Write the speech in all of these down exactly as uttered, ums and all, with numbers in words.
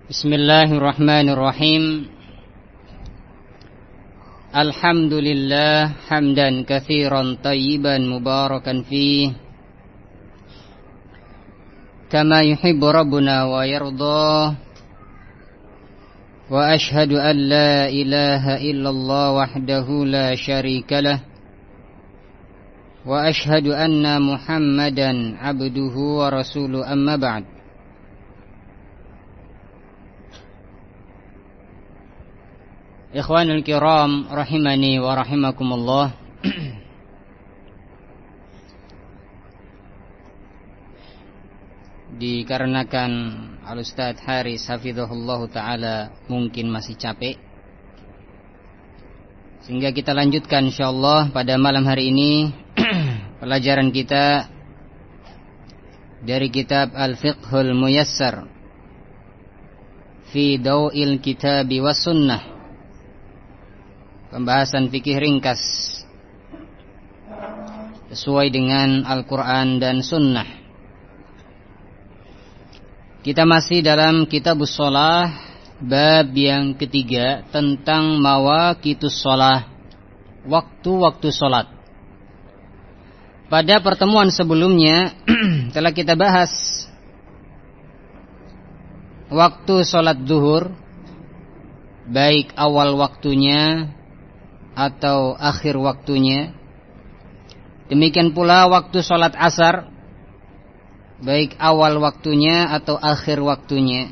Bismillahirrahmanirrahim. Alhamdulillah hamdan katsiran tayyiban mubarakan fih kama yuhibbu rabbuna wa yarda. Wa ashhadu an la ilaha illallah wahdahu la syarika lah. Wa ashhadu anna Muhammadan abduhu wa rasuluhu, amma ba'd. Ikhwanul kiram rahimani wa rahimakumullah. Dikarenakan Al-Ustadz Haris hafizahullah ta'ala mungkin masih capek, sehingga kita lanjutkan insyaallah pada malam hari ini pelajaran kita dari kitab Al-Fiqhul Muyassar fi Daw'il Kitabi was Sunnah, pembahasan fikih ringkas sesuai dengan Al-Quran dan Sunnah. Kita masih dalam Kitabus Shalah, bab yang ketiga tentang mawaqitus shalah, waktu-waktu salat. Pada pertemuan sebelumnya telah kita bahas waktu salat zuhur, baik awal waktunya atau akhir waktunya. Demikian pula waktu sholat asar, baik awal waktunya atau akhir waktunya.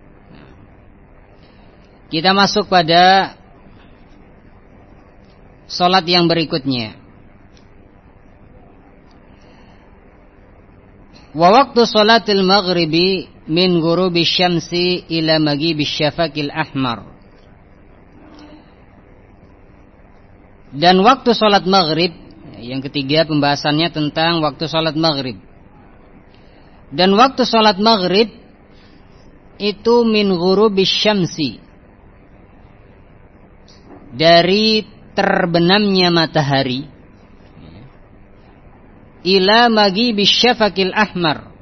Kita masuk pada sholat yang berikutnya. Wa waktu sholatil maghribi min ghurubi syamsi ila maghibi syafaqil ahmar. Dan waktu sholat maghrib, yang ketiga pembahasannya tentang waktu sholat maghrib. Dan waktu sholat maghrib itu min ghurubis syamsi, dari terbenamnya matahari, ila maghibis syafaqil ahmar,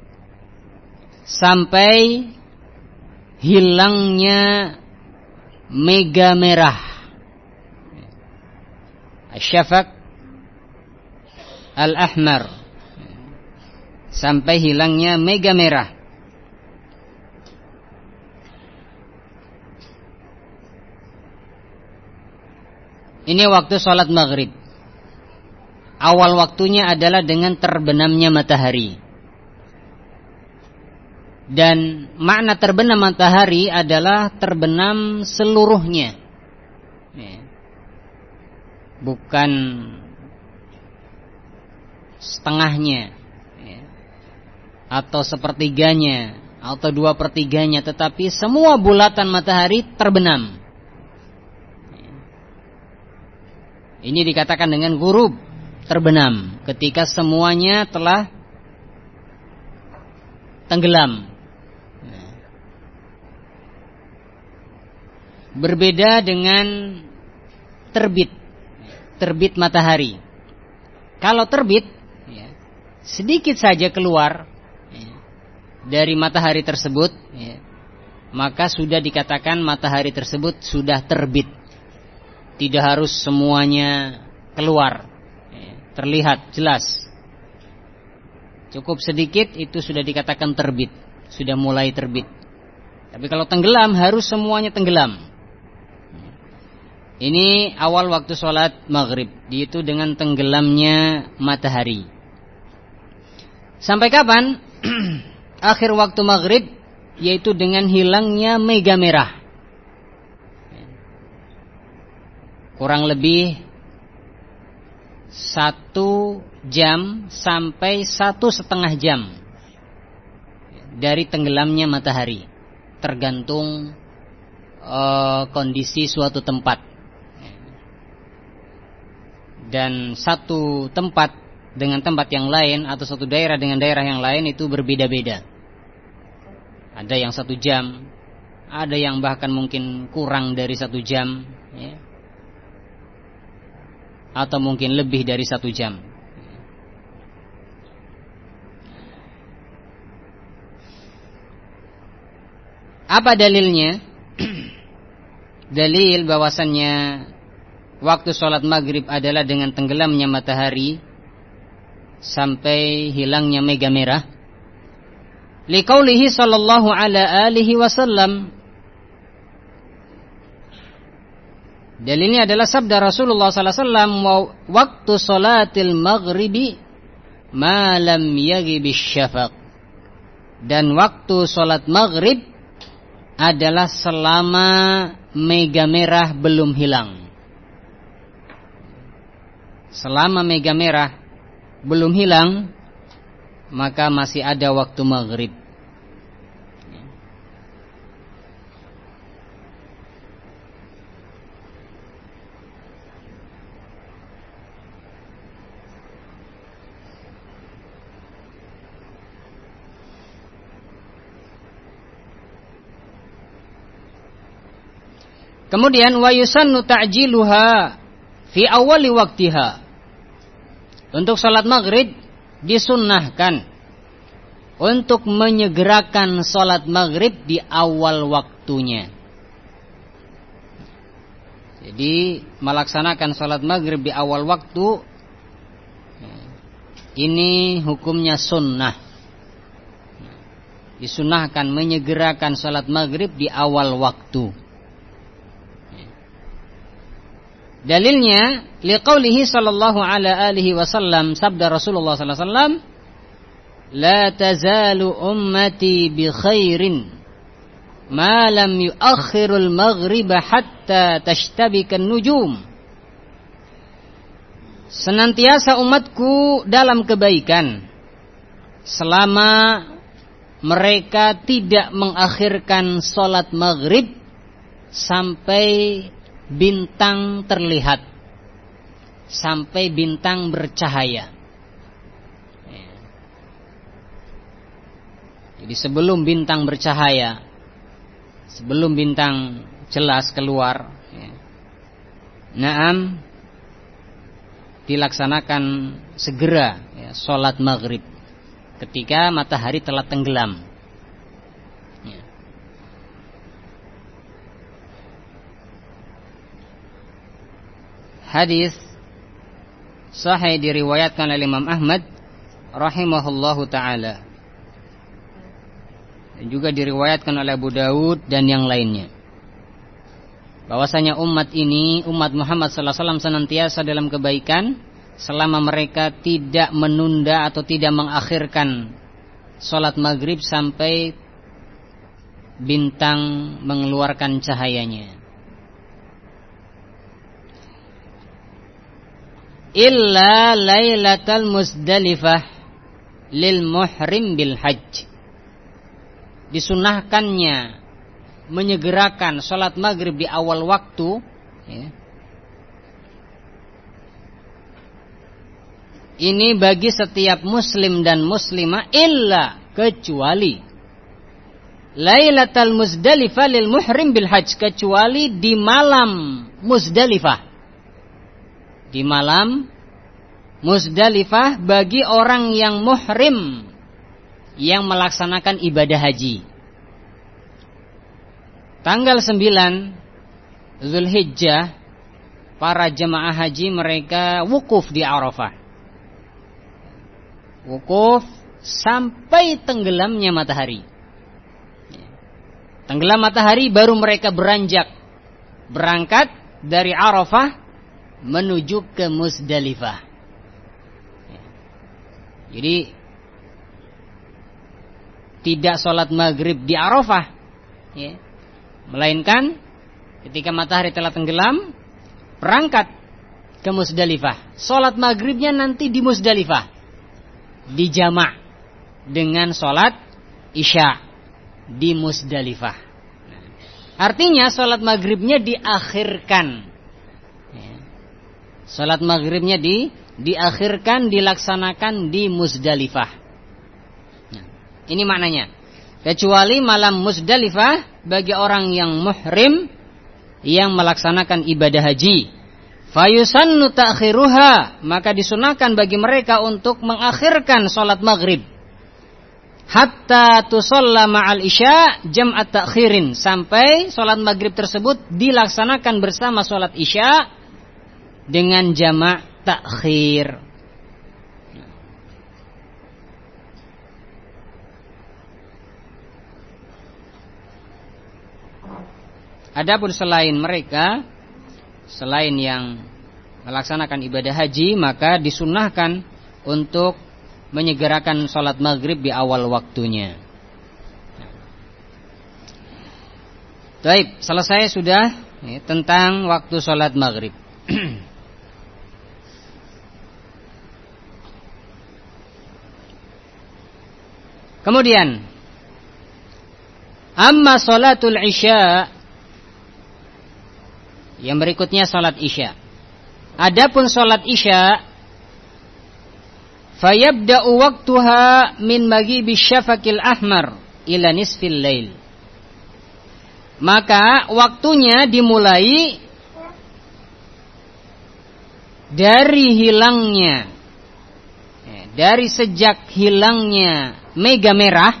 sampai hilangnya mega merah. Syafaq al-ahmar, sampai hilangnya mega merah. Ini waktu sholat maghrib. Awal waktunya adalah dengan terbenamnya matahari. Dan makna terbenam matahari adalah terbenam seluruhnya, bukan setengahnya atau sepertiganya atau dua pertiganya, tetapi semua bulatan matahari terbenam. Ini dikatakan dengan ghurub, terbenam, ketika semuanya telah tenggelam. Berbeda dengan terbit. Terbit matahari. Kalau terbit, ya, sedikit saja keluar, ya, dari matahari tersebut, ya, maka sudah dikatakan matahari tersebut sudah terbit. Tidak harus semuanya keluar, ya, terlihat jelas. Cukup sedikit itu sudah dikatakan terbit, sudah mulai terbit. Tapi kalau tenggelam harus semuanya tenggelam. Ini awal waktu sholat maghrib, yaitu dengan tenggelamnya matahari. Sampai kapan? Akhir waktu maghrib, yaitu dengan hilangnya mega merah. Kurang lebih satu jam sampai satu setengah jam dari tenggelamnya matahari, tergantung uh, kondisi suatu tempat. Dan satu tempat dengan tempat yang lain, atau satu daerah dengan daerah yang lain itu berbeda-beda. Ada yang satu jam, ada yang bahkan mungkin kurang dari satu jam, ya, atau mungkin lebih dari satu jam. Apa dalilnya? Dalil bahwasannya waktu sholat maghrib adalah dengan tenggelamnya matahari sampai hilangnya mega merah. Liqaulihi sallallahu ala alihi wasallam. Dalilnya adalah sabda Rasulullah sallallahu alaihi wasallam, waktu sholatil maghribi ma lam yaghibis syafaq. Dan waktu sholat maghrib adalah selama mega merah belum hilang. Selama mega merah belum hilang, maka masih ada waktu maghrib. Kemudian wa yusannu ta'jiluha fi awali waktiha. Untuk salat maghrib disunnahkan untuk menyegerakan salat maghrib di awal waktunya. Jadi melaksanakan salat maghrib di awal waktu ini hukumnya sunnah. Disunnahkan menyegerakan salat maghrib di awal waktu. Dalilnya liqaulihi sallallahu ala alihi wasallam, sabda Rasulullah sallallahu alaihi wasallam, la tazalu ummati bi khairin ma lam yuakhirul maghriba hatta tashtabikan nujum. Senantiasa umatku dalam kebaikan selama mereka tidak mengakhirkan salat maghrib sampai bintang terlihat, sampai bintang bercahaya. Jadi sebelum bintang bercahaya, sebelum bintang jelas keluar, naam, dilaksanakan segera ya, sholat maghrib ketika matahari telah tenggelam. Hadis sahih diriwayatkan oleh Imam Ahmad rahimahullahu taala, dan juga diriwayatkan oleh Abu Dawud dan yang lainnya, bahwasanya umat ini, umat Muhammad sallallahu alaihi wasallam, senantiasa dalam kebaikan selama mereka tidak menunda atau tidak mengakhirkan salat maghrib sampai bintang mengeluarkan cahayanya. Illa lailatal Muzdalifah lil muhrim bil hajj. Disunahkannya menyegerakan salat maghrib di awal waktu ya. Ini bagi setiap muslim dan muslimah, illa kecuali lailatal Muzdalifah lil muhrim bil hajj, kecuali di malam Muzdalifah. Di malam Muzdalifah bagi orang yang muhrim yang melaksanakan ibadah haji. Tanggal sembilan Zulhijjah, para jemaah haji mereka wukuf di Arafah. Wukuf sampai tenggelamnya matahari. Tenggelam matahari baru mereka beranjak, berangkat dari Arafah menuju ke Muzdalifah. Jadi tidak sholat maghrib di Arafah ya, melainkan ketika matahari telah tenggelam berangkat ke Muzdalifah. Sholat maghribnya nanti di Muzdalifah, dijamak dengan sholat isya di Muzdalifah. Artinya sholat maghribnya diakhirkan. Salat maghribnya di diakhirkan, dilaksanakan di Muzdalifah. Nah, ini maknanya. Kecuali malam Muzdalifah bagi orang yang muhrim yang melaksanakan ibadah haji. Fayusannu ta'khiruha, maka disunahkan bagi mereka untuk mengakhirkan salat maghrib. hatta tusalla ma'al isya jam'at ta'khirin, sampai salat maghrib tersebut dilaksanakan bersama salat isya dengan jamak takhir. Adapun selain mereka, selain yang melaksanakan ibadah haji, maka disunnahkan untuk menyegerakan sholat maghrib di awal waktunya. Baik, selesai sudah ya, tentang waktu sholat maghrib. Kemudian, amma sholatul isya, yang berikutnya sholat isya. Adapun sholat isya, fayabda'u waktuha min maghibi syafaqil ahmar ila nisfil lail. Maka waktunya dimulai dari hilangnya, dari sejak hilangnya mega merah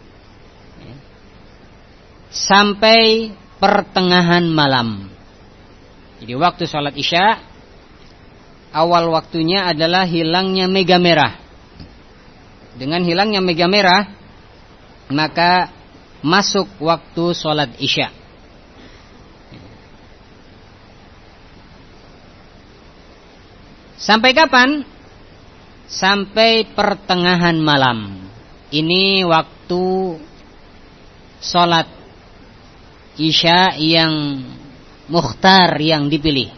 sampai pertengahan malam. Jadi waktu sholat isya, awal waktunya adalah hilangnya mega merah. Dengan hilangnya mega merah, maka masuk waktu sholat isya. Sampai kapan? Sampai pertengahan malam. Ini waktu sholat isya yang mukhtar, yang dipilih.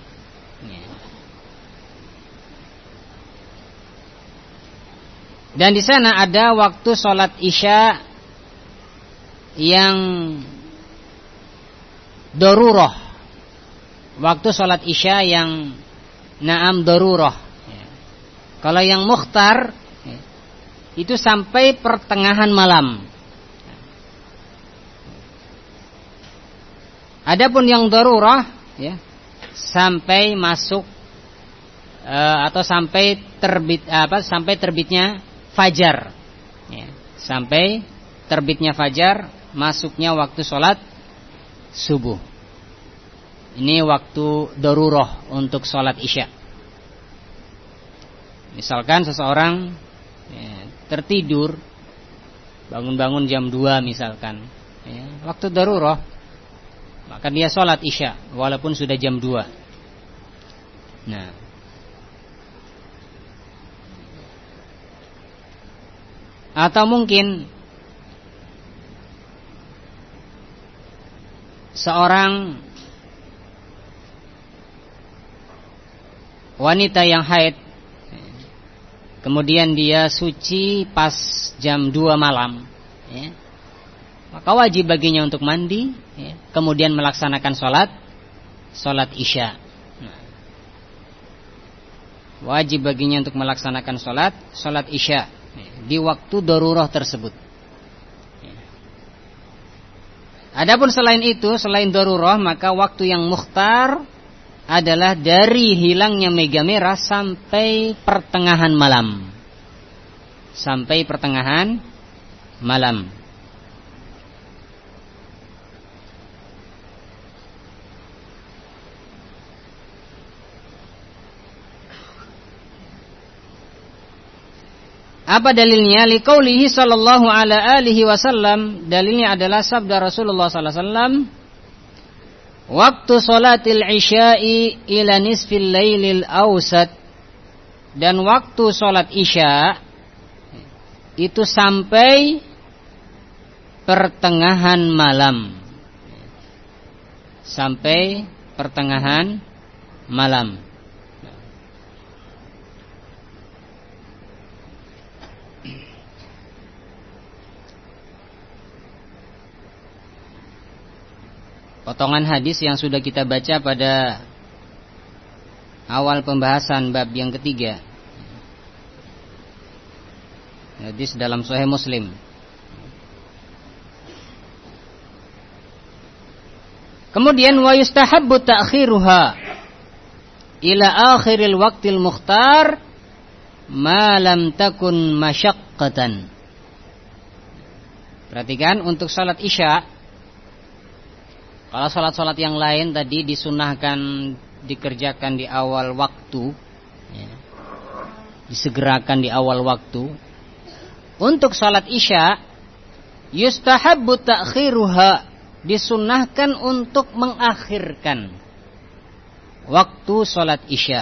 Dan di sana ada waktu sholat isya yang darurah, waktu sholat isya yang naam darurah. Kalau yang mukhtar itu sampai pertengahan malam. Adapun yang darurah ya, sampai masuk uh, atau sampai terbit apa sampai terbitnya fajar ya, sampai terbitnya fajar, masuknya waktu sholat subuh. Ini waktu darurah untuk sholat isya. Misalkan seseorang ya, tertidur, bangun-bangun jam dua misalkan ya, waktu darurah, maka dia sholat isya walaupun sudah jam dua. Nah, atau mungkin seorang wanita yang haid, kemudian dia suci pas jam dua malam ya, maka wajib baginya untuk mandi ya, kemudian melaksanakan sholat sholat isya. Nah, wajib baginya untuk melaksanakan sholat sholat isya di waktu darurah tersebut. Adapun selain itu, selain darurah, maka waktu yang mukhtar adalah dari hilangnya mega merah sampai pertengahan malam. Sampai pertengahan malam. Apa dalilnya? Liqaulihi sallallahu ala alihi wasallam. Dalilnya adalah sabda Rasulullah sallallahu alaihi wasallam, waktu salatil isya'i ila nisfil lailil awsat, dan waktu salat isya itu sampai pertengahan malam. Sampai pertengahan malam. Potongan hadis yang sudah kita baca pada awal pembahasan bab yang ketiga, hadis dalam Sahih Muslim. Kemudian wa yustahabbu ta'khiruha ila akhiril waqtil mukhtar ma lam takun masyaqqatan. Perhatikan untuk sholat isya. Kalau sholat-sholat yang lain tadi disunahkan dikerjakan di awal waktu, ya, disegerakan di awal waktu. Untuk sholat isya, yustahabbu ta'khiruha, disunahkan untuk mengakhirkan waktu sholat isya.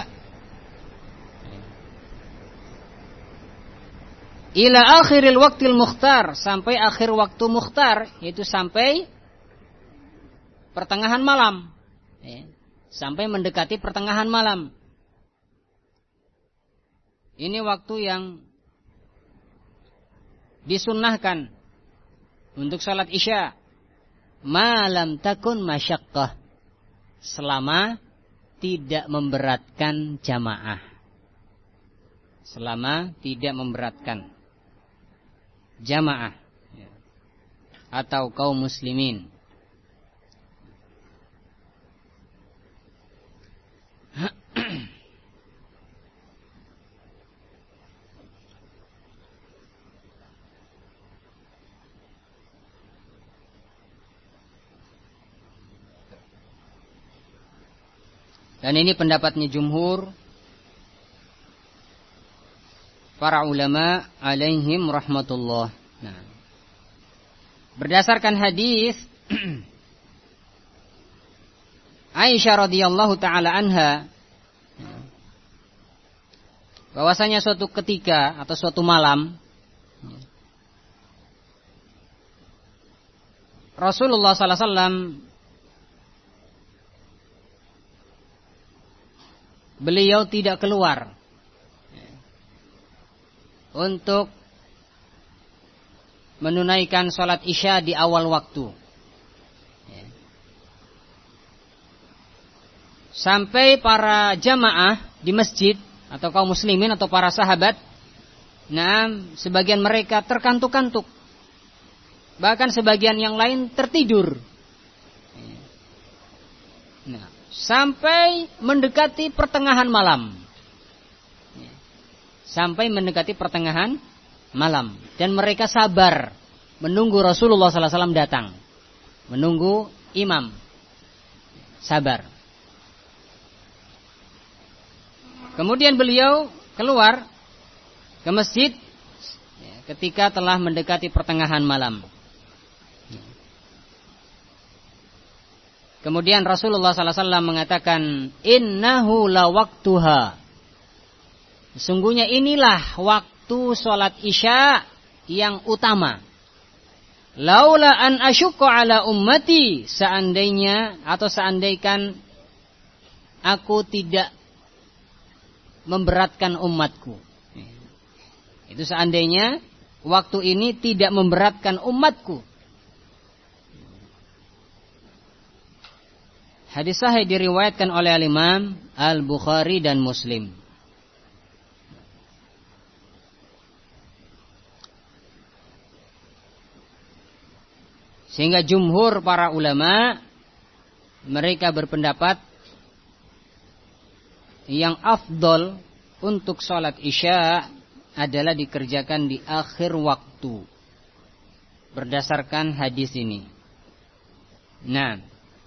Ila akhiril waktil mukhtar, sampai akhir waktu mukhtar, yaitu sampai pertengahan malam, ya, sampai mendekati pertengahan malam. Ini waktu yang disunnahkan untuk salat isya. Malam takun masyaqqah, selama tidak memberatkan jamaah. Selama tidak memberatkan jamaah, ya, atau kaum muslimin. Dan ini pendapatnya jumhur para ulama alaihim rahmatullah. Nah, berdasarkan hadis Aisyah radhiyallahu taala anha, bahwasanya suatu ketika atau suatu malam Rasulullah sallallahu alaihi wasallam beliau tidak keluar untuk menunaikan sholat isya di awal waktu, sampai para jamaah di masjid atau kaum muslimin atau para sahabat, nah sebagian mereka terkantuk-kantuk, bahkan sebagian yang lain tertidur. Nah, sampai mendekati pertengahan malam. Sampai mendekati pertengahan malam. Dan mereka sabar menunggu Rasulullah sallallahu alaihi wasallam datang. Menunggu imam. Sabar. Kemudian beliau keluar ke masjid ketika telah mendekati pertengahan malam. Kemudian Rasulullah sallallahu alaihi wasallam mengatakan, innahu la waktuha. Sesungguhnya inilah waktu sholat isya yang utama. Laula an asyukka ala ummati, seandainya atau seandaikan aku tidak memberatkan umatku. Itu seandainya waktu ini tidak memberatkan umatku. Hadis sahih diriwayatkan oleh Al-Imam Al-Bukhari dan Muslim. Sehingga jumhur para ulama mereka berpendapat yang afdol untuk sholat isya adalah dikerjakan di akhir waktu berdasarkan hadis ini. Nah,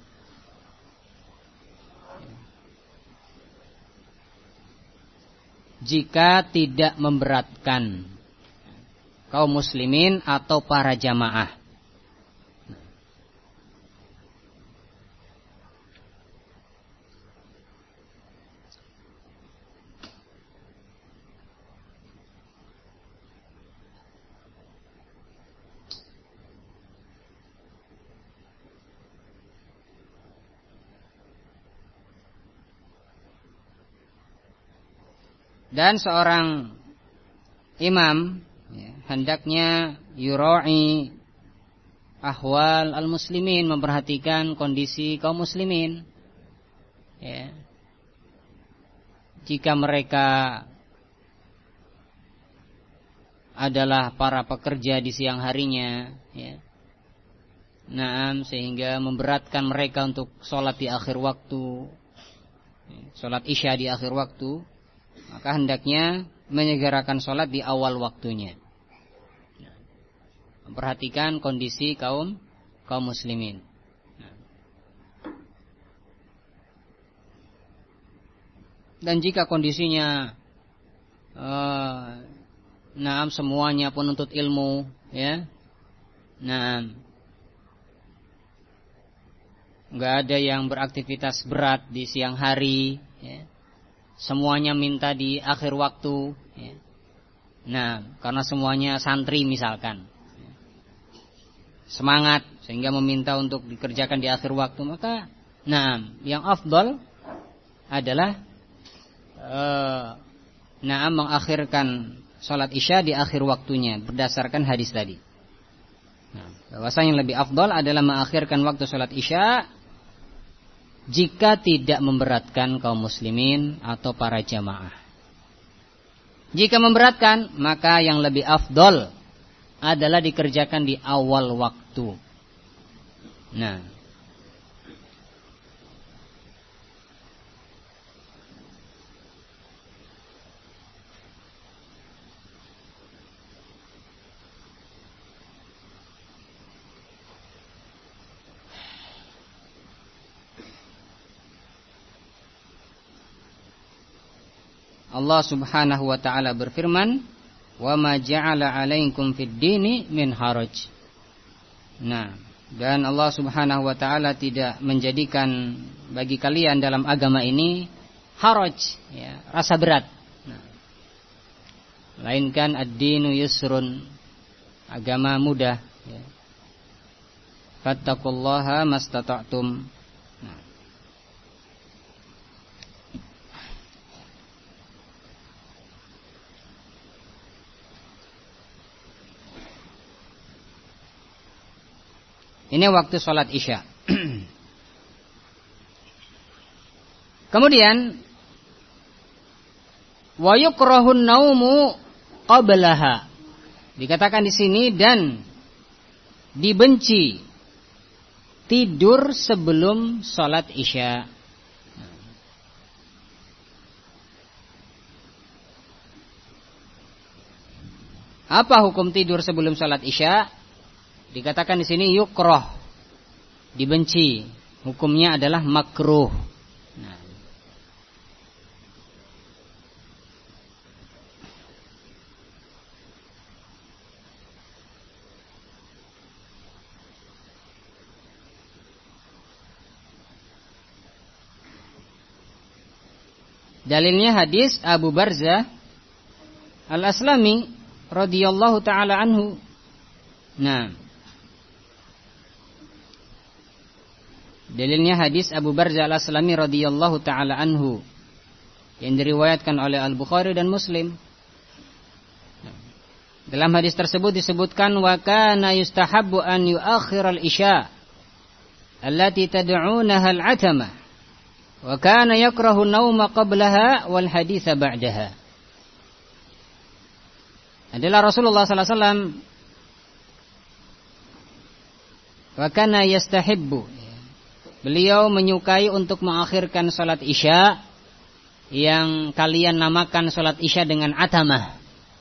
jika tidak memberatkan kaum muslimin atau para jamaah. Dan seorang imam ya, hendaknya yura'i ahwal al-muslimin, memperhatikan kondisi kaum muslimin. Ya. Jika mereka adalah para pekerja di siang harinya, ya. Naam, sehingga memberatkan mereka untuk sholat di akhir waktu, sholat isya di akhir waktu, maka hendaknya menyegerakan sholat di awal waktunya. memperhatikan kondisi kaum kaum muslimin. Dan jika kondisinya uh, naam semuanya penuntut ilmu, ya, naam, nggak ada yang beraktivitas berat di siang hari, ya, semuanya minta di akhir waktu, ya. Nah, karena semuanya santri misalkan, semangat sehingga meminta untuk dikerjakan di akhir waktu, maka, nah, yang afdal adalah Uh, naam mengakhirkan sholat isya di akhir waktunya berdasarkan hadis tadi. Nah, bahwasanya yang lebih afdal adalah mengakhirkan waktu sholat isya jika tidak memberatkan kaum muslimin atau para jamaah. Jika memberatkan, maka yang lebih afdal adalah dikerjakan di awal waktu. Nah, Allah Subhanahu wa taala berfirman, "Wa ma ja'ala 'alaikum fid dini min haraj." Nah, dan Allah Subhanahu wa taala tidak menjadikan bagi kalian dalam agama ini haraj, ya, rasa berat. Nah, melainkan ad-dinu yusrun, agama mudah, ya. Fattaqullaha mastata'tum. Ini waktu sholat isya. Kemudian wa yukrahun naumu qablaha. Dikatakan di sini dan dibenci tidur sebelum sholat isya. Apa hukum tidur sebelum sholat isya? Dikatakan di sini yukrah, dibenci. Hukumnya adalah makruh. Nah. Dalilnya hadis Abu Barzah Al-Aslami radhiyallahu taala anhu. Nah, dalilnya hadis Abu Barzah Al-Aslami radhiyallahu taala anhu yang diriwayatkan oleh Al-Bukhari dan Muslim. Dalam hadis tersebut disebutkan wa kana yustahabbu an yu'akhir al-isya allati tad'unaha al-'atama wa kana yakrahu an-nawma qablaha wal haditsa ba'daha. Adalah Rasulullah sallallahu alaihi wasallam wa kana yastahibbu, beliau menyukai untuk mengakhirkan salat isya yang kalian namakan salat isya dengan atamah.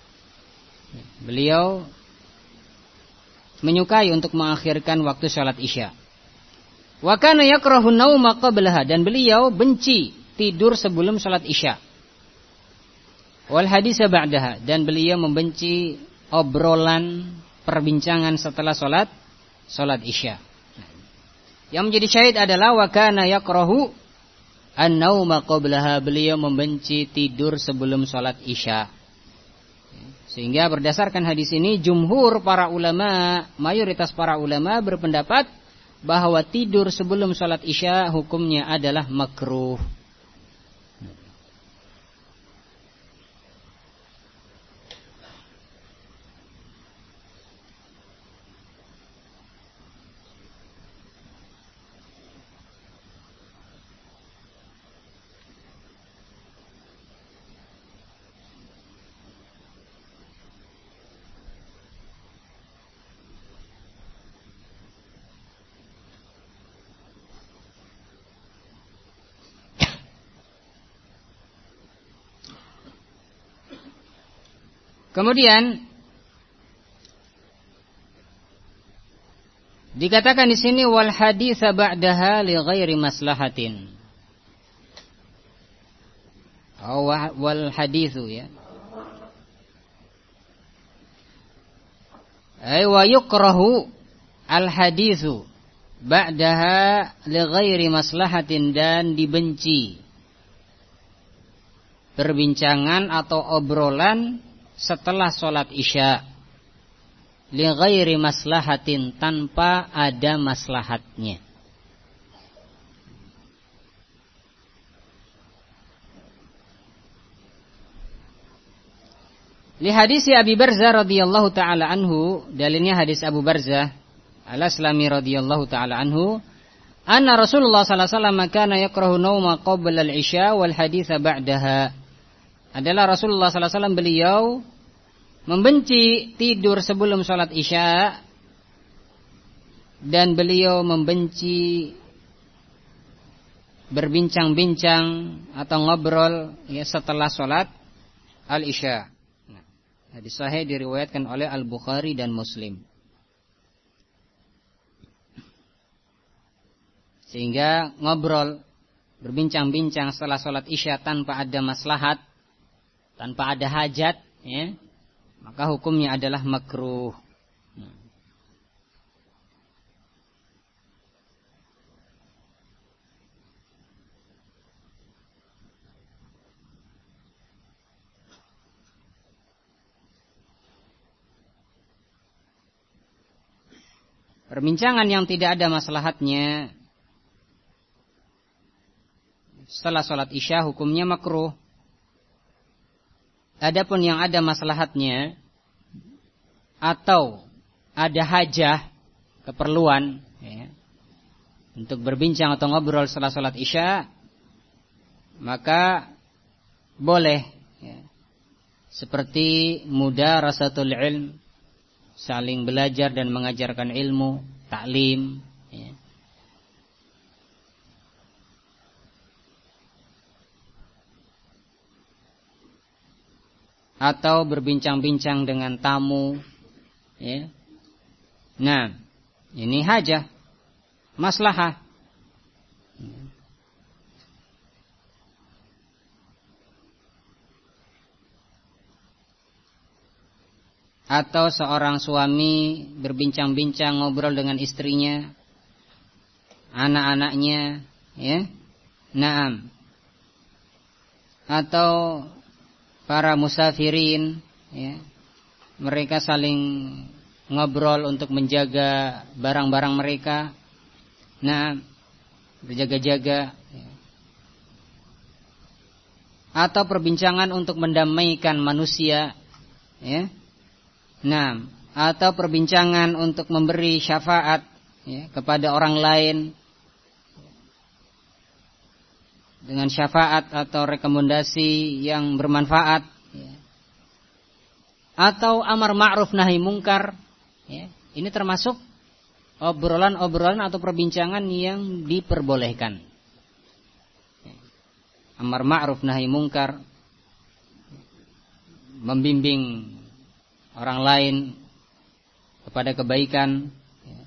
Beliau menyukai untuk mengakhirkan waktu salat isya. Wa kana yakrahu nauma qablaha, dan beliau benci tidur sebelum salat isya. Wal haditsa ba'daha, dan beliau membenci obrolan perbincangan setelah salat salat isya. Yang menjadi syahid adalah wa kana yakrahu an-nauma qablaha, beliau membenci tidur sebelum salat isya. Sehingga berdasarkan hadis ini jumhur para ulama, mayoritas para ulama berpendapat bahwa tidur sebelum salat isya hukumnya adalah makruh. Kemudian Dikatakan di sini wal haditsa ba'daha li ghairi maslahatin. Oh, wal haditsu ya. Ay wa yukrahu al haditsu ba'daha li ghairi maslahatin, dan dibenci perbincangan atau obrolan setelah sholat isya li ghairi maslahatin, tanpa ada maslahatnya. Li hadis Abi Barzah radhiyallahu taala anhu, dalilnya hadis Abu Barzah Al-Aslami radhiyallahu taala anhu, anna Rasulullah sallallahu alaihi wasallam kana yakrahu nauma qabla al-isya wal haditsa ba'daha. Adalah Rasulullah sallallahu alaihi wasallam beliau membenci tidur sebelum sholat isya, dan beliau membenci berbincang-bincang atau ngobrol ya setelah sholat al-isya. Nah, hadis sahih diriwayatkan oleh Al-Bukhari dan Muslim. Sehingga ngobrol, berbincang-bincang setelah sholat isya tanpa ada maslahat, tanpa ada hajat, ya, maka hukumnya adalah makruh. Perbincangan yang tidak ada maslahatnya setelah sholat isya hukumnya makruh. Adapun yang ada maslahatnya atau ada hajah, keperluan ya, untuk berbincang atau ngobrol setelah sholat isya, maka boleh ya. Seperti mudarasatul ilm, saling belajar dan mengajarkan ilmu, taklim ya. Atau berbincang-bincang dengan tamu ya. Nah, ini hajah, maslahah. Atau seorang suami berbincang-bincang ngobrol dengan istrinya, anak-anaknya ya. Naam. Atau para musafirin ya, mereka saling ngobrol untuk menjaga barang-barang mereka. Nah, berjaga-jaga ya. Atau perbincangan untuk mendamaikan manusia ya. Nah, atau perbincangan untuk memberi syafaat ya, kepada orang lain dengan syafaat atau rekomendasi yang bermanfaat ya. Atau amar ma'ruf nahi mungkar ya. Ini termasuk obrolan-obrolan atau perbincangan yang diperbolehkan ya. Amar ma'ruf nahi mungkar, membimbing orang lain kepada kebaikan ya.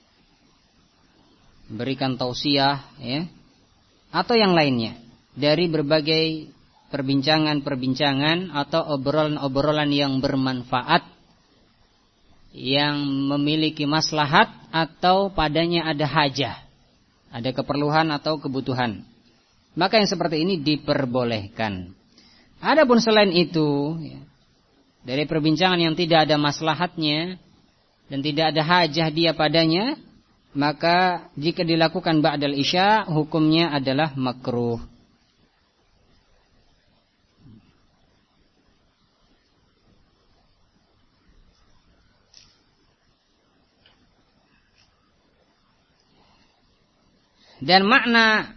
Memberikan tausiah ya, atau yang lainnya dari berbagai perbincangan-perbincangan atau obrolan-obrolan yang bermanfaat, yang memiliki maslahat atau padanya ada hajah, ada keperluan atau kebutuhan. Maka yang seperti ini diperbolehkan. Adapun selain itu ya, dari perbincangan yang tidak ada maslahatnya dan tidak ada hajah dia padanya, maka jika dilakukan ba'dal isya hukumnya adalah makruh. Dan makna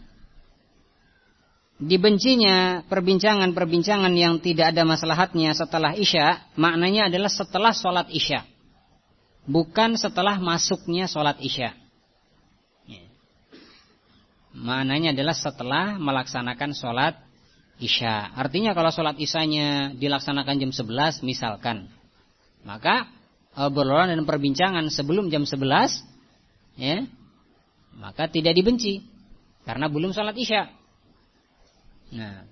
dibencinya perbincangan-perbincangan yang tidak ada maslahatnya setelah isya, maknanya adalah setelah sholat isya, bukan setelah masuknya sholat isya. Maknanya adalah setelah melaksanakan sholat isya. Artinya kalau sholat isyanya dilaksanakan jam sebelas misalkan, maka obrolan dan perbincangan sebelum jam sebelas ya, maka tidak dibenci karena belum sholat isya. Nah,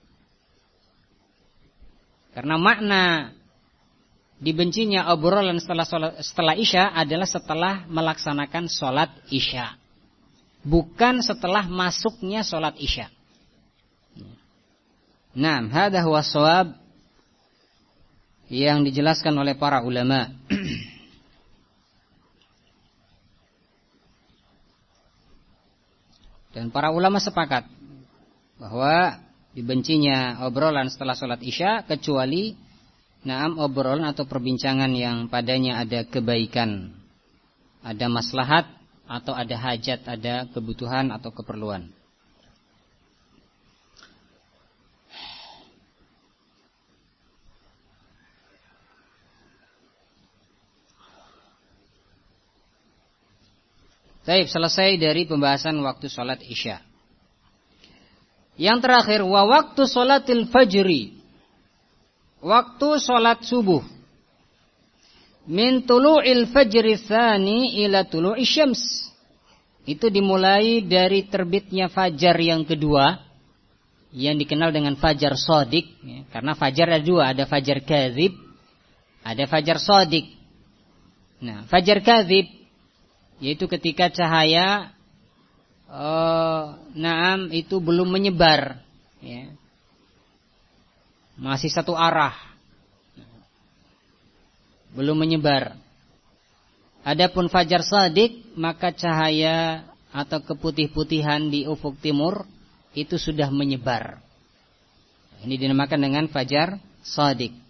karena makna dibencinya obrolan setelah sholat, setelah isya adalah setelah melaksanakan sholat isya, bukan setelah masuknya sholat isya. Nah, hadza huwa shawab yang dijelaskan oleh para ulama. Dan para ulama sepakat bahwa dibencinya obrolan setelah sholat isya kecuali naam obrolan atau perbincangan yang padanya ada kebaikan, ada maslahat atau ada hajat, ada kebutuhan atau keperluan. Baik, selesai dari pembahasan waktu sholat isya. Yang terakhir, wa waktu sholatil fajri, waktu sholat subuh, min tulu'il fajri tsani ila tulu'i syams. Itu dimulai dari terbitnya fajar yang kedua, yang dikenal dengan fajar shadiq, ya, karena fajar ada dua, ada fajar kadzib, ada fajar shadiq. Nah, fajar kadzib yaitu ketika cahaya uh, naam itu belum menyebar, ya, masih satu arah, belum menyebar. Adapun fajar shadiq, maka cahaya atau keputih-putihan di ufuk timur itu sudah menyebar. Ini dinamakan dengan fajar shadiq.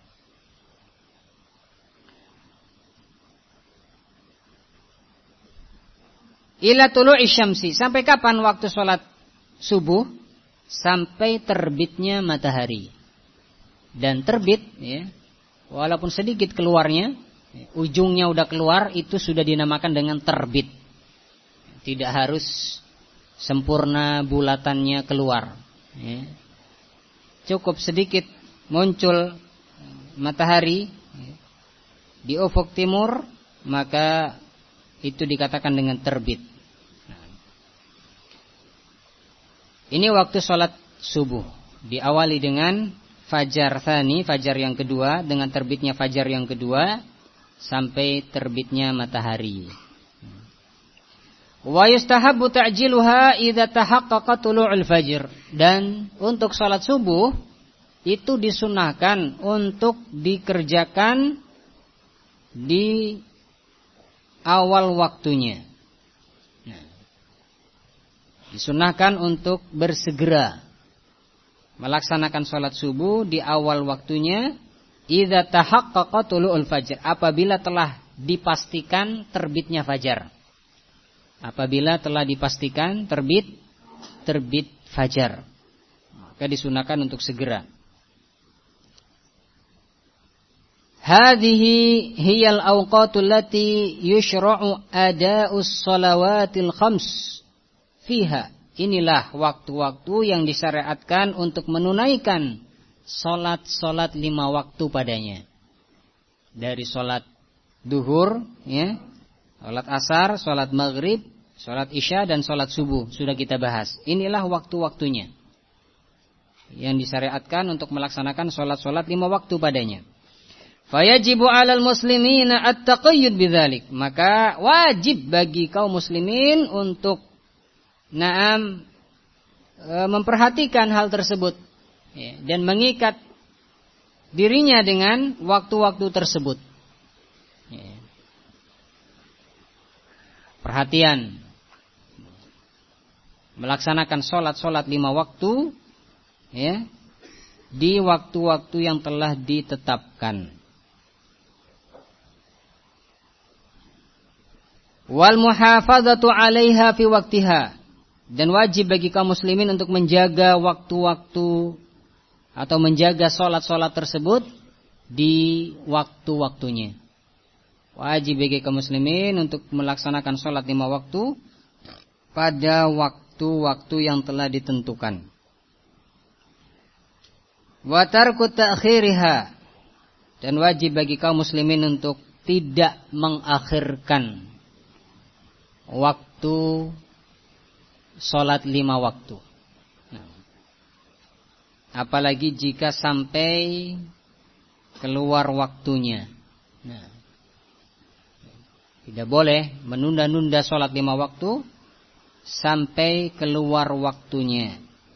Ila tulu'i syamsi, sampai kapan waktu sholat subuh? Sampai terbitnya matahari. Dan terbit, ya, walaupun sedikit keluarnya, ya, ujungnya udah keluar, itu sudah dinamakan dengan terbit. Tidak harus sempurna bulatannya keluar, ya. Cukup sedikit muncul matahari, ya, di ufuk timur, maka itu dikatakan dengan terbit. Ini waktu sholat subuh, diawali dengan fajar tsani, fajar yang kedua, dengan terbitnya fajar yang kedua sampai terbitnya matahari. Wa yustahabbu ta'jiluha idza tahaqqaqa tulu'ul fajr. Dan untuk sholat subuh itu disunahkan untuk dikerjakan di awal waktunya. Disunahkan untuk bersegera melaksanakan sholat subuh di awal waktunya, idza tahaqqaqa tulu'ul fajr, apabila telah dipastikan terbitnya fajar. Apabila telah dipastikan terbit terbit fajar, maka disunahkan untuk segera. Hadhihi hiyal awqatul lati yushra'u ada'us shalawatil khams fiha. Inilah waktu-waktu yang disyariatkan untuk menunaikan solat-solat lima waktu padanya. Dari solat duhur, ya, solat asar, solat maghrib, solat isya, dan solat subuh. Sudah kita bahas. Inilah waktu-waktunya yang disyariatkan untuk melaksanakan solat-solat lima waktu padanya. Fayajibu 'alal muslimina at-taqayyud bidzalik. Maka wajib bagi kaum muslimin untuk Naam e, memperhatikan hal tersebut, ya, dan mengikat dirinya dengan waktu-waktu tersebut, ya. Perhatian melaksanakan sholat-sholat lima waktu, ya, di waktu-waktu yang telah ditetapkan. Wal muhafadzatu 'alaiha fi waqtiha. Dan wajib bagi kaum muslimin untuk menjaga waktu-waktu atau menjaga sholat-sholat tersebut di waktu-waktunya. Wajib bagi kaum muslimin untuk melaksanakan sholat lima waktu pada waktu-waktu yang telah ditentukan. Wa tarku ta'khiriha. Dan wajib bagi kaum muslimin untuk tidak mengakhirkan waktu sholat lima waktu. Nah, apalagi jika sampai keluar waktunya. Nah, tidak boleh menunda-nunda sholat lima waktu sampai keluar waktunya.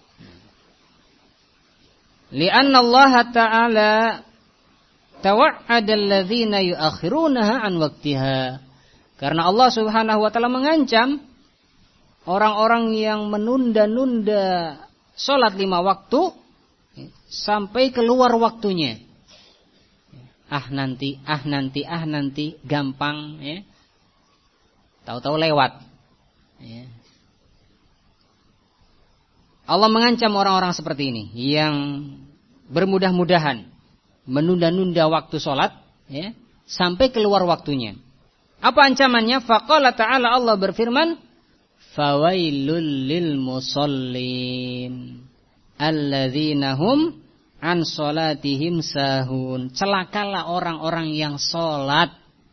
Lianna Allah Ta'ala tawa'ada alladhina yuakhirunaha an waktiha. Karena Allah Subhanahu wa Ta'ala mengancam orang-orang yang menunda-nunda sholat lima waktu sampai keluar waktunya. Ah nanti, ah nanti, ah nanti, gampang, ya. Tahu-tahu lewat. Ya. Allah mengancam orang-orang seperti ini yang bermudah-mudahan menunda-nunda waktu sholat, ya, sampai keluar waktunya. Apa ancamannya? Faqala ta'ala, Allah berfirman, fawailul lil musallin alladzina hum an sholatihim sahun. Celakalah orang-orang yang sholat,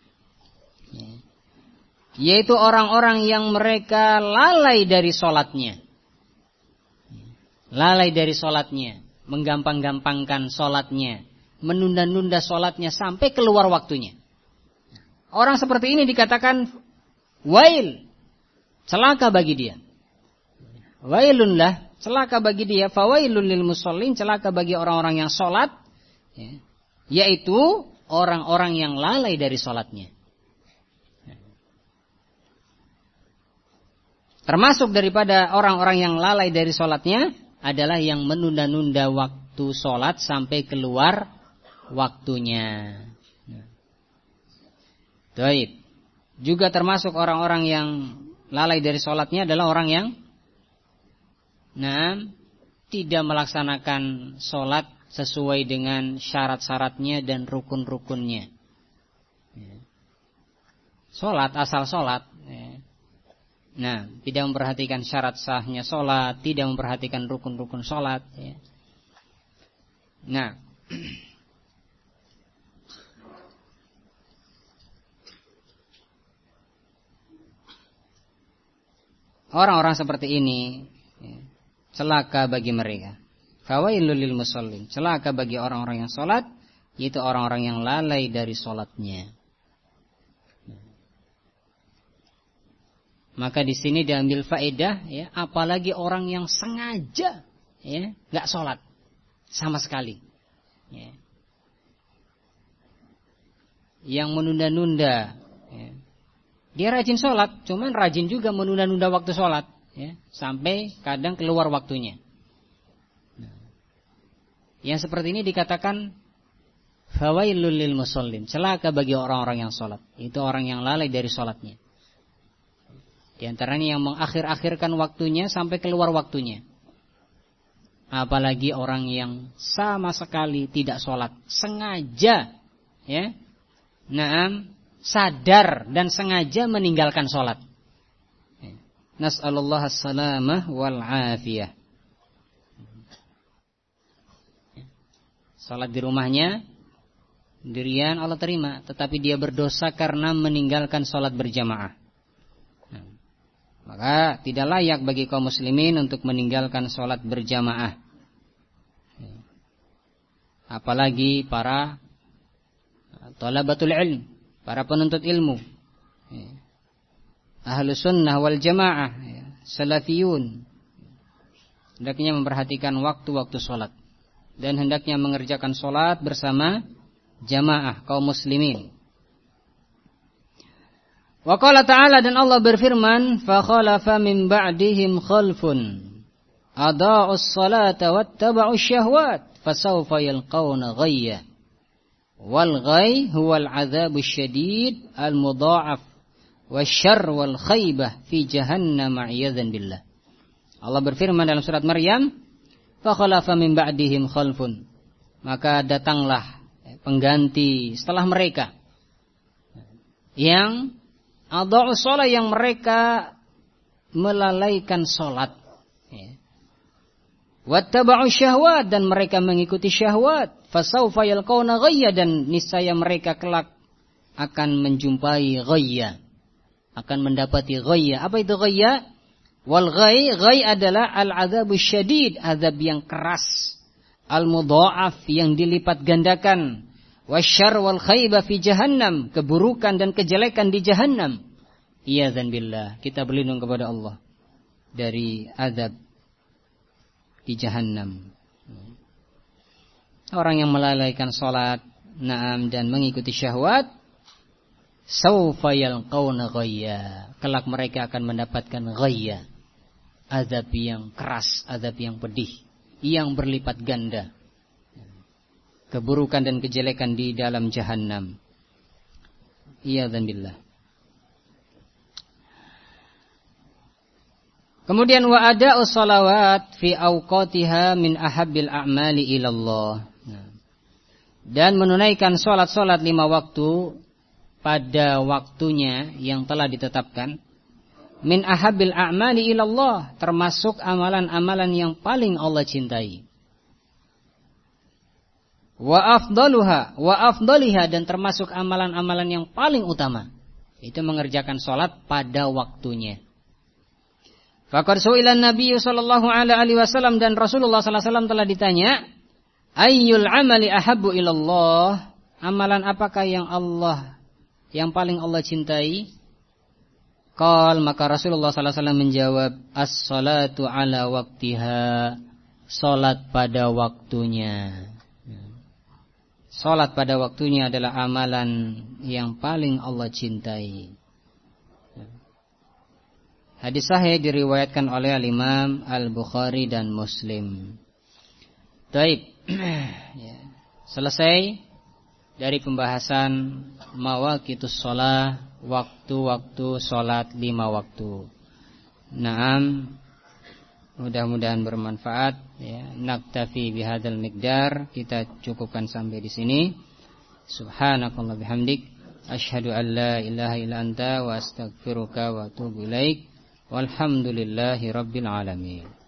yaitu orang-orang yang mereka lalai dari sholatnya. Lalai dari sholatnya, menggampang-gampangkan sholatnya, menunda-nunda sholatnya sampai keluar waktunya. Orang seperti ini dikatakan wail, celaka bagi dia. Wailunlah, celaka bagi dia. Fawailul lil musallin, celaka bagi orang-orang yang sholat, ya, yaitu orang-orang yang lalai dari sholatnya. Termasuk daripada orang-orang yang lalai dari sholatnya adalah yang menunda-nunda waktu sholat sampai keluar waktunya. Baik. Juga termasuk orang-orang yang lalai dari sholatnya adalah orang yang Nah, tidak melaksanakan sholat sesuai dengan syarat-syaratnya dan rukun-rukunnya. Sholat asal sholat. Nah, tidak memperhatikan syarat sahnya sholat, tidak memperhatikan rukun-rukun sholat. Nah, orang-orang seperti ini celaka bagi mereka. Fawailul lil musallin, celaka bagi orang-orang yang sholat, yaitu orang-orang yang lalai dari sholatnya. Maka di sini diambil faedah, ya, apalagi orang yang sengaja, ya, nggak sholat sama sekali, ya, yang menunda-nunda, ya. Dia rajin sholat, cuman rajin juga menunda-nunda waktu sholat, ya, sampai kadang keluar waktunya. Nah, yang seperti ini dikatakan fawailul lil musallin, celaka bagi orang-orang yang sholat, itu orang yang lalai dari sholatnya. Di antaranya yang mengakhir-akhirkan waktunya sampai keluar waktunya. Apalagi orang yang sama sekali tidak sholat, sengaja, ya, naam, sadar dan sengaja meninggalkan sholat. Nas'alullah as-salamah wal afiyah. Sholat di rumahnya dirian Allah terima, tetapi dia berdosa karena meninggalkan sholat berjamaah. Maka tidak layak bagi kaum muslimin untuk meninggalkan sholat berjamaah. Apalagi para thalabatul ilm, para penuntut ilmu, ahlu sunnah wal jamaah, salafiyun, hendaknya memperhatikan waktu-waktu sholat dan hendaknya mengerjakan sholat bersama jamaah kaum muslimin. Wa qala ta'ala, dan Allah berfirman, fa khalafa min ba'dihim khalfun adaa'us salata wattaba'us syahwat fasawfa yalqawna ghayya. Wal ghay huwal 'adzabus syadid al mudha'af wasyarr wal khaybah fi jahannam a'yadzan billah. Allah berfirman dalam surat Maryam, fa khalafa min ba'dihim khalfun, maka datanglah pengganti setelah mereka yang adha'u sholat, yang mereka melalaikan sholat, ya. Wattaba'u syahwat, dan mereka mengikuti syahwat. Fasawfa yalqawna ghayya, dan niscaya mereka kelak akan menjumpai ghayya. akan mendapati ghayya. Apa itu ghayya? Wal ghay, ghay adalah al-'adzabus syadid, azab yang keras, al-mudha'af yang dilipat gandakan, wasyarr wal khayba fi jahannam, keburukan dan kejelekan di jahannam. Iyadzan billah, kita berlindung kepada Allah dari azab di jahannam. Orang yang melalaikan salat, na'am, dan mengikuti syahwat, saufa yalqauna ghayya, kelak mereka akan mendapatkan ghayya, azab yang keras, azab yang pedih, yang berlipat ganda, keburukan dan kejelekan di dalam jahannam. Iyadzan billah. Kemudian wa ada'us salawat fi awqatiha min ahabbil a'mali ilallah. Dan menunaikan salat-salat lima waktu pada waktunya yang telah ditetapkan, min ahabbil a'mali ilallah, termasuk amalan-amalan yang paling Allah cintai. Wa afdaluha, wa afdaliha, dan termasuk amalan-amalan yang paling utama, itu mengerjakan salat pada waktunya. Faqad su'ila Nabi sallallahu alaihi wasallam, dan Rasulullah sallallahu alaihi wasallam telah ditanya, ayyul amali ahabbu ilallah, amalan apakah yang Allah yang paling Allah cintai? Qal, maka Rasulullah sallallahu alaihi wasallam menjawab, as-salatu ala waqtiha, salat pada waktunya. Salat pada waktunya adalah amalan yang paling Allah cintai. Hadis sahih diriwayatkan oleh Al-Imam Al-Bukhari dan Muslim. Baik. Selesai dari pembahasan mawaqitus shalah, waktu-waktu salat lima waktu. Naam, mudah-mudahan bermanfaat ya. Naktafi bihadzal miqdar, kita cukupkan sampai di sini. Subhanakallah bihamdik, asyhadu an la ilaha illa anta wa astaghfiruka wa atubu ilaik. Walhamdulillahi rabbil alamin.